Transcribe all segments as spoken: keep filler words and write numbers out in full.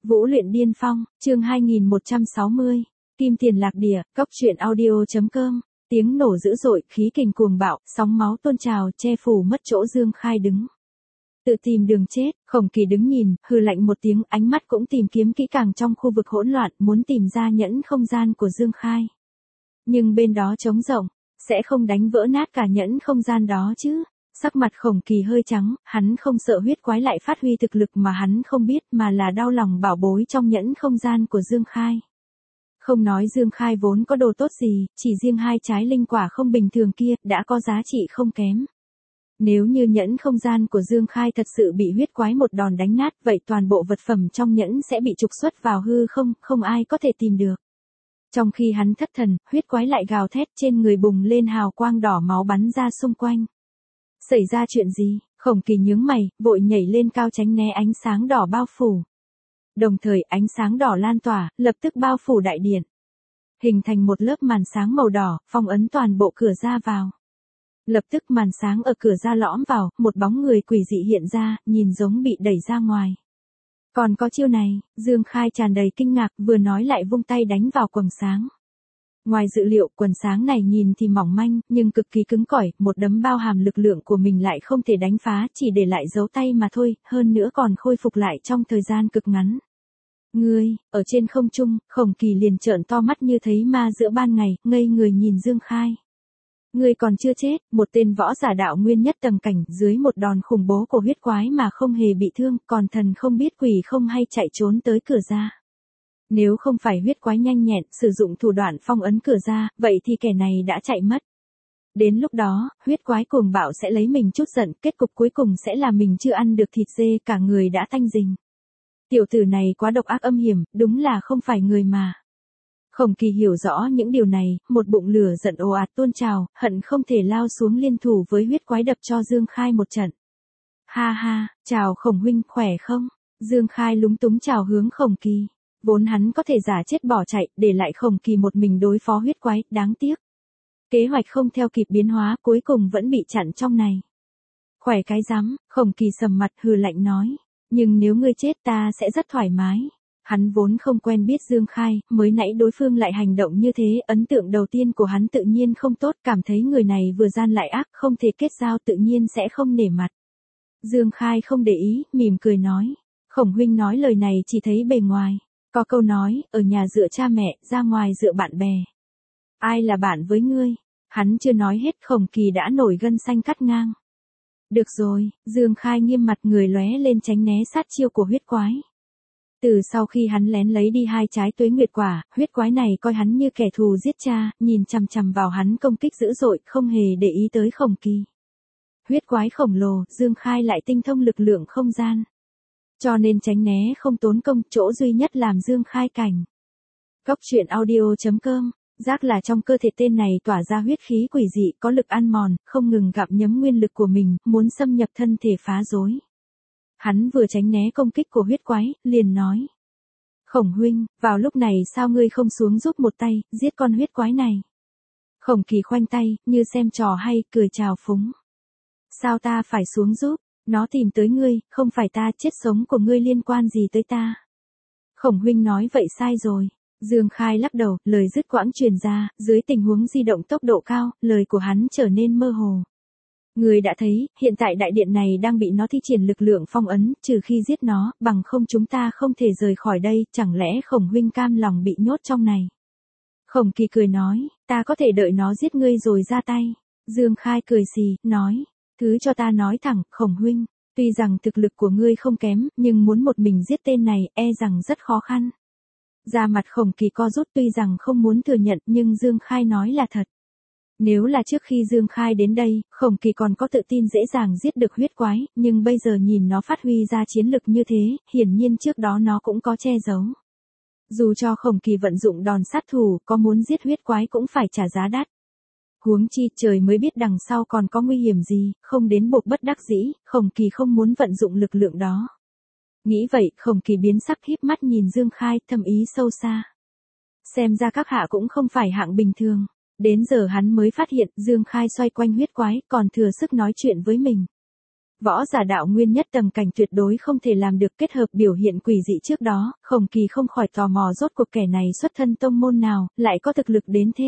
Vũ luyện điên phong, chương hai nghìn một trăm sáu mươi. Kim tiền lạc địa, cốc truyện audio.com. Tiếng nổ dữ dội, khí kình cuồng bạo, sóng máu tuôn trào, che phủ mất chỗ Dương Khai đứng. Tự tìm đường chết, Khổng Kỳ đứng nhìn, hừ lạnh một tiếng, ánh mắt cũng tìm kiếm kỹ càng trong khu vực hỗn loạn, muốn tìm ra nhẫn không gian của Dương Khai. Nhưng bên đó trống rỗng, sẽ không đánh vỡ nát cả nhẫn không gian đó chứ. Sắc mặt Khổng Kỳ hơi trắng, hắn không sợ huyết quái lại phát huy thực lực mà hắn không biết, mà là đau lòng bảo bối trong nhẫn không gian của Dương Khai. Không nói Dương Khai vốn có đồ tốt gì, chỉ riêng hai trái linh quả không bình thường kia đã có giá trị không kém. Nếu như nhẫn không gian của Dương Khai thật sự bị huyết quái một đòn đánh nát, vậy toàn bộ vật phẩm trong nhẫn sẽ bị trục xuất vào hư không, không ai có thể tìm được. Trong khi hắn thất thần, huyết quái lại gào thét, trên người bùng lên hào quang đỏ máu bắn ra xung quanh. Xảy ra chuyện gì? Khổng Kỳ nhướng mày, vội nhảy lên cao tránh né ánh sáng đỏ bao phủ. Đồng thời ánh sáng đỏ lan tỏa, lập tức bao phủ đại điện. Hình thành một lớp màn sáng màu đỏ, phong ấn toàn bộ cửa ra vào. Lập tức màn sáng ở cửa ra lõm vào, một bóng người quỷ dị hiện ra, nhìn giống bị đẩy ra ngoài. Còn có chiêu này, Dương Khai tràn đầy kinh ngạc, vừa nói lại vung tay đánh vào quầng sáng. Ngoài dự liệu, quần sáng này nhìn thì mỏng manh, nhưng cực kỳ cứng cỏi, một đấm bao hàm lực lượng của mình lại không thể đánh phá, chỉ để lại dấu tay mà thôi, hơn nữa còn khôi phục lại trong thời gian cực ngắn. Ngươi, ở trên không trung, Khổng Kỳ liền trợn to mắt như thấy ma giữa ban ngày, ngây người nhìn Dương Khai. Ngươi còn chưa chết, một tên võ giả đạo nguyên nhất tầng cảnh, dưới một đòn khủng bố của huyết quái mà không hề bị thương, còn thần không biết quỷ không hay chạy trốn tới cửa ra. Nếu không phải huyết quái nhanh nhẹn, sử dụng thủ đoạn phong ấn cửa ra, vậy thì kẻ này đã chạy mất. Đến lúc đó, huyết quái cuồng bạo sẽ lấy mình chút giận, kết cục cuối cùng sẽ là mình chưa ăn được thịt dê, cả người đã tanh rình. Tiểu tử này quá độc ác âm hiểm, đúng là không phải người mà. Khổng Kỳ hiểu rõ những điều này, một bụng lửa giận ồ ạt tuôn trào, hận không thể lao xuống liên thủ với huyết quái đập cho Dương Khai một trận. Ha ha, chào Khổng huynh, khỏe không? Dương Khai lúng túng chào hướng Khổng Kỳ. Vốn hắn có thể giả chết bỏ chạy, để lại Khổng Kỳ một mình đối phó huyết quái, đáng tiếc. Kế hoạch không theo kịp biến hóa, cuối cùng vẫn bị chặn trong này. Khỏe cái rắm, Khổng Kỳ sầm mặt hừ lạnh nói. Nhưng nếu ngươi chết ta sẽ rất thoải mái. Hắn vốn không quen biết Dương Khai, mới nãy đối phương lại hành động như thế, ấn tượng đầu tiên của hắn tự nhiên không tốt, cảm thấy người này vừa gian lại ác, không thể kết giao tự nhiên sẽ không nể mặt. Dương Khai không để ý, mỉm cười nói. Khổng huynh nói lời này chỉ thấy bề ngoài. Có câu nói, ở nhà dựa cha mẹ, ra ngoài dựa bạn bè. Ai là bạn với ngươi? Hắn chưa nói hết, Khổng Kỳ đã nổi gân xanh cắt ngang. Được rồi, Dương Khai nghiêm mặt, người lóe lên tránh né sát chiêu của huyết quái. Từ sau khi hắn lén lấy đi hai trái tuế nguyệt quả, huyết quái này coi hắn như kẻ thù giết cha, nhìn chằm chằm vào hắn công kích dữ dội, không hề để ý tới Khổng Kỳ. Huyết quái khổng lồ, Dương Khai lại tinh thông lực lượng không gian. Cho nên tránh né không tốn công, chỗ duy nhất làm Dương Khai cảnh. Cốc truyện audio.com, giác là trong cơ thể tên này tỏa ra huyết khí quỷ dị, có lực ăn mòn, không ngừng gặm nhấm nguyên lực của mình, muốn xâm nhập thân thể phá rối. Hắn vừa tránh né công kích của huyết quái, liền nói. Khổng huynh, vào lúc này sao ngươi không xuống giúp một tay, giết con huyết quái này. Khổng Kỳ khoanh tay, như xem trò hay, cười chào phúng. Sao ta phải xuống giúp, nó tìm tới ngươi, không phải ta, chết sống của ngươi liên quan gì tới ta. Khổng huynh nói vậy sai rồi. Dương Khai lắc đầu, lời dứt quãng truyền ra, dưới tình huống di động tốc độ cao, lời của hắn trở nên mơ hồ. Người đã thấy, hiện tại đại điện này đang bị nó thi triển lực lượng phong ấn, trừ khi giết nó, bằng không chúng ta không thể rời khỏi đây, chẳng lẽ Khổng huynh cam lòng bị nhốt trong này. Khổng Kỳ cười nói, ta có thể đợi nó giết ngươi rồi ra tay. Dương Khai cười xì, nói, thứ cho ta nói thẳng, Khổng huynh, tuy rằng thực lực của ngươi không kém, nhưng muốn một mình giết tên này, e rằng rất khó khăn. Da mặt Khổng Kỳ co rút, tuy rằng không muốn thừa nhận, nhưng Dương Khai nói là thật. Nếu là trước khi Dương Khai đến đây, Khổng Kỳ còn có tự tin dễ dàng giết được huyết quái, nhưng bây giờ nhìn nó phát huy ra chiến lực như thế, hiển nhiên trước đó nó cũng có che giấu. Dù cho Khổng Kỳ vận dụng đòn sát thủ, có muốn giết huyết quái cũng phải trả giá đắt. Huống chi trời mới biết đằng sau còn có nguy hiểm gì, không đến buộc bất đắc dĩ, Khổng Kỳ không muốn vận dụng lực lượng đó. Nghĩ vậy, Khổng Kỳ biến sắc híp mắt nhìn Dương Khai, thầm ý sâu xa. Xem ra các hạ cũng không phải hạng bình thường. Đến giờ hắn mới phát hiện, Dương Khai xoay quanh huyết quái, còn thừa sức nói chuyện với mình. Võ giả đạo nguyên nhất tầng cảnh tuyệt đối không thể làm được, kết hợp biểu hiện quỷ dị trước đó, Khổng Kỳ không khỏi tò mò rốt cuộc kẻ này xuất thân tông môn nào, lại có thực lực đến thế.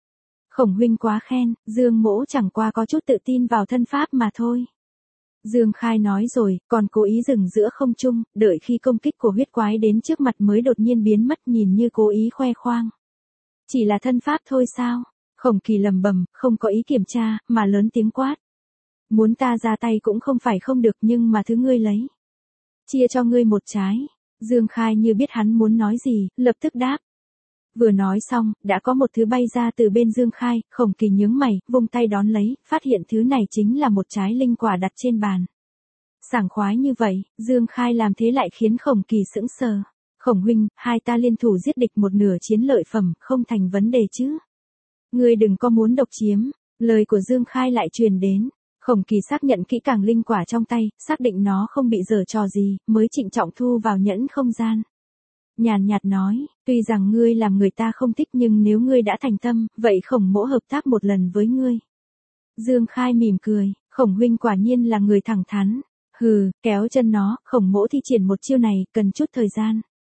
Khổng huynh quá khen, Dương Mỗ chẳng qua có chút tự tin vào thân pháp mà thôi. Dương Khai nói rồi, còn cố ý dừng giữa không trung, đợi khi công kích của huyết quái đến trước mặt mới đột nhiên biến mất, nhìn như cố ý khoe khoang. Chỉ là thân pháp thôi sao? Khổng Kỳ lầm bầm, không có ý kiểm tra, mà lớn tiếng quát. Muốn ta ra tay cũng không phải không được, nhưng mà thứ ngươi lấy. Chia cho ngươi một trái. Dương Khai như biết hắn muốn nói gì, lập tức đáp. Vừa nói xong, đã có một thứ bay ra từ bên Dương Khai, Khổng Kỳ nhướng mày, vung tay đón lấy, phát hiện thứ này chính là một trái linh quả đặt trên bàn. Sảng khoái như vậy, Dương Khai làm thế lại khiến Khổng Kỳ sững sờ. Khổng huynh, hai ta liên thủ giết địch một nửa chiến lợi phẩm, không thành vấn đề chứ. Ngươi đừng có muốn độc chiếm, lời của Dương Khai lại truyền đến. Khổng Kỳ xác nhận kỹ càng linh quả trong tay, xác định nó không bị giở trò gì, mới trịnh trọng thu vào nhẫn không gian. Nhàn nhạt nói, tuy rằng ngươi làm người ta không thích nhưng nếu ngươi đã thành tâm, vậy Khổng mỗ hợp tác một lần với ngươi. Dương Khai mỉm cười, Khổng huynh quả nhiên là người thẳng thắn. Hừ, kéo chân nó, Khổng mỗ thi triển một chiêu này, cần chút thời gian.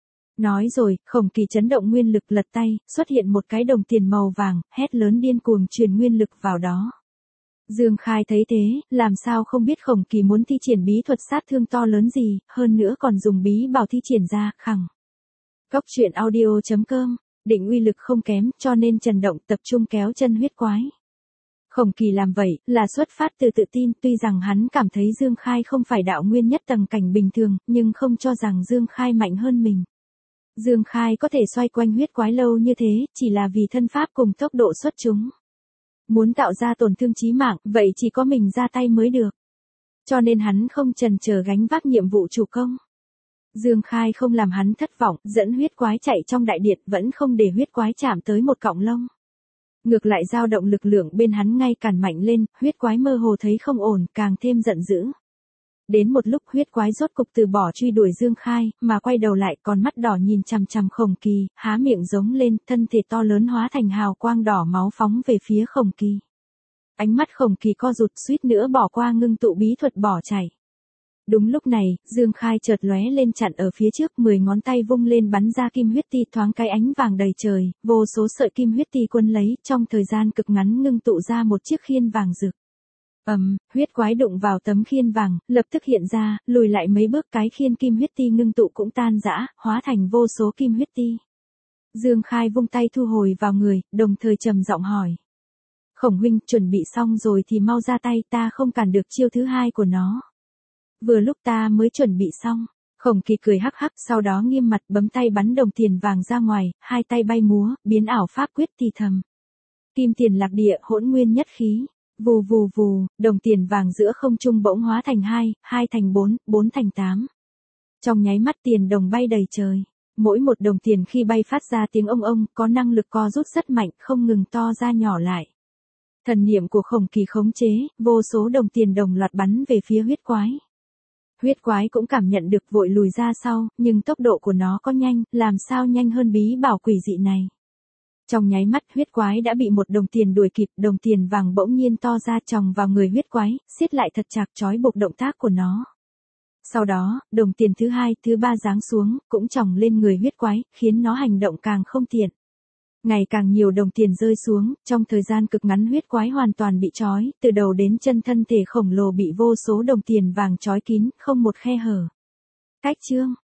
Nói rồi, Khổng Kỳ chấn động nguyên lực lật tay, xuất hiện một cái đồng tiền màu vàng, hét lớn điên cuồng truyền nguyên lực vào đó. Dương Khai thấy thế, làm sao không biết Khổng Kỳ muốn thi triển bí thuật sát thương to lớn gì, hơn nữa còn dùng bí bảo thi triển ra, khẳng. Cốc truyện audio chấm com, định uy lực không kém, cho nên Trần Động tập trung kéo chân huyết quái. Khổng Kỳ làm vậy, là xuất phát từ tự tin, tuy rằng hắn cảm thấy Dương Khai không phải đạo nguyên nhất tầng cảnh bình thường, nhưng không cho rằng Dương Khai mạnh hơn mình. Dương Khai có thể xoay quanh huyết quái lâu như thế, chỉ là vì thân pháp cùng tốc độ xuất chúng. Muốn tạo ra tổn thương chí mạng, vậy chỉ có mình ra tay mới được. Cho nên hắn không chần chờ gánh vác nhiệm vụ chủ công. Dương Khai không làm hắn thất vọng, dẫn huyết quái chạy trong đại điện, vẫn không để huyết quái chạm tới một cọng lông. Ngược lại dao động lực lượng bên hắn ngay càng mạnh lên, huyết quái mơ hồ thấy không ổn, càng thêm giận dữ. Đến một lúc huyết quái rốt cục từ bỏ truy đuổi Dương Khai, mà quay đầu lại còn mắt đỏ nhìn chằm chằm Khổng Kỳ, há miệng giống lên, thân thể to lớn hóa thành hào quang đỏ máu phóng về phía Khổng Kỳ. Ánh mắt Khổng Kỳ co rụt, suýt nữa bỏ qua ngưng tụ bí thuật bỏ chạy. Đúng lúc này, Dương Khai chợt lóe lên chặn ở phía trước, mười ngón tay vung lên bắn ra kim huyết ti, thoáng cái ánh vàng đầy trời, vô số sợi kim huyết ti quân lấy, trong thời gian cực ngắn ngưng tụ ra một chiếc khiên vàng rực. Ầm, um, huyết quái đụng vào tấm khiên vàng, lập tức hiện ra, lùi lại mấy bước, cái khiên kim huyết ti ngưng tụ cũng tan rã, hóa thành vô số kim huyết ti. Dương Khai vung tay thu hồi vào người, đồng thời trầm giọng hỏi. Khổng huynh, chuẩn bị xong rồi thì mau ra tay, ta không cản được chiêu thứ hai của nó. Vừa lúc ta mới chuẩn bị xong. Khổng Kỳ cười hắc hắc, sau đó nghiêm mặt bấm tay bắn đồng tiền vàng ra ngoài, hai tay bay múa, biến ảo pháp quyết thì thầm. Kim tiền lạc địa, hỗn nguyên nhất khí. Vù vù vù, đồng tiền vàng giữa không trung bỗng hóa thành hai, hai thành bốn, bốn thành tám. Trong nháy mắt tiền đồng bay đầy trời. Mỗi một đồng tiền khi bay phát ra tiếng ông ông, có năng lực co rút rất mạnh, không ngừng to ra nhỏ lại. Thần niệm của Khổng Kỳ khống chế, vô số đồng tiền đồng loạt bắn về phía huyết quái. Huyết quái cũng cảm nhận được, vội lùi ra sau, nhưng tốc độ của nó có nhanh, làm sao nhanh hơn bí bảo quỷ dị này. Trong nháy mắt huyết quái đã bị một đồng tiền đuổi kịp, đồng tiền vàng bỗng nhiên to ra chòng vào người huyết quái, siết lại thật chặt trói buộc động tác của nó. Sau đó, đồng tiền thứ hai, thứ ba giáng xuống, cũng chòng lên người huyết quái, khiến nó hành động càng không tiện. Ngày càng nhiều đồng tiền rơi xuống, trong thời gian cực ngắn huyết quái hoàn toàn bị trói, từ đầu đến chân thân thể khổng lồ bị vô số đồng tiền vàng trói kín, không một khe hở. Cách chương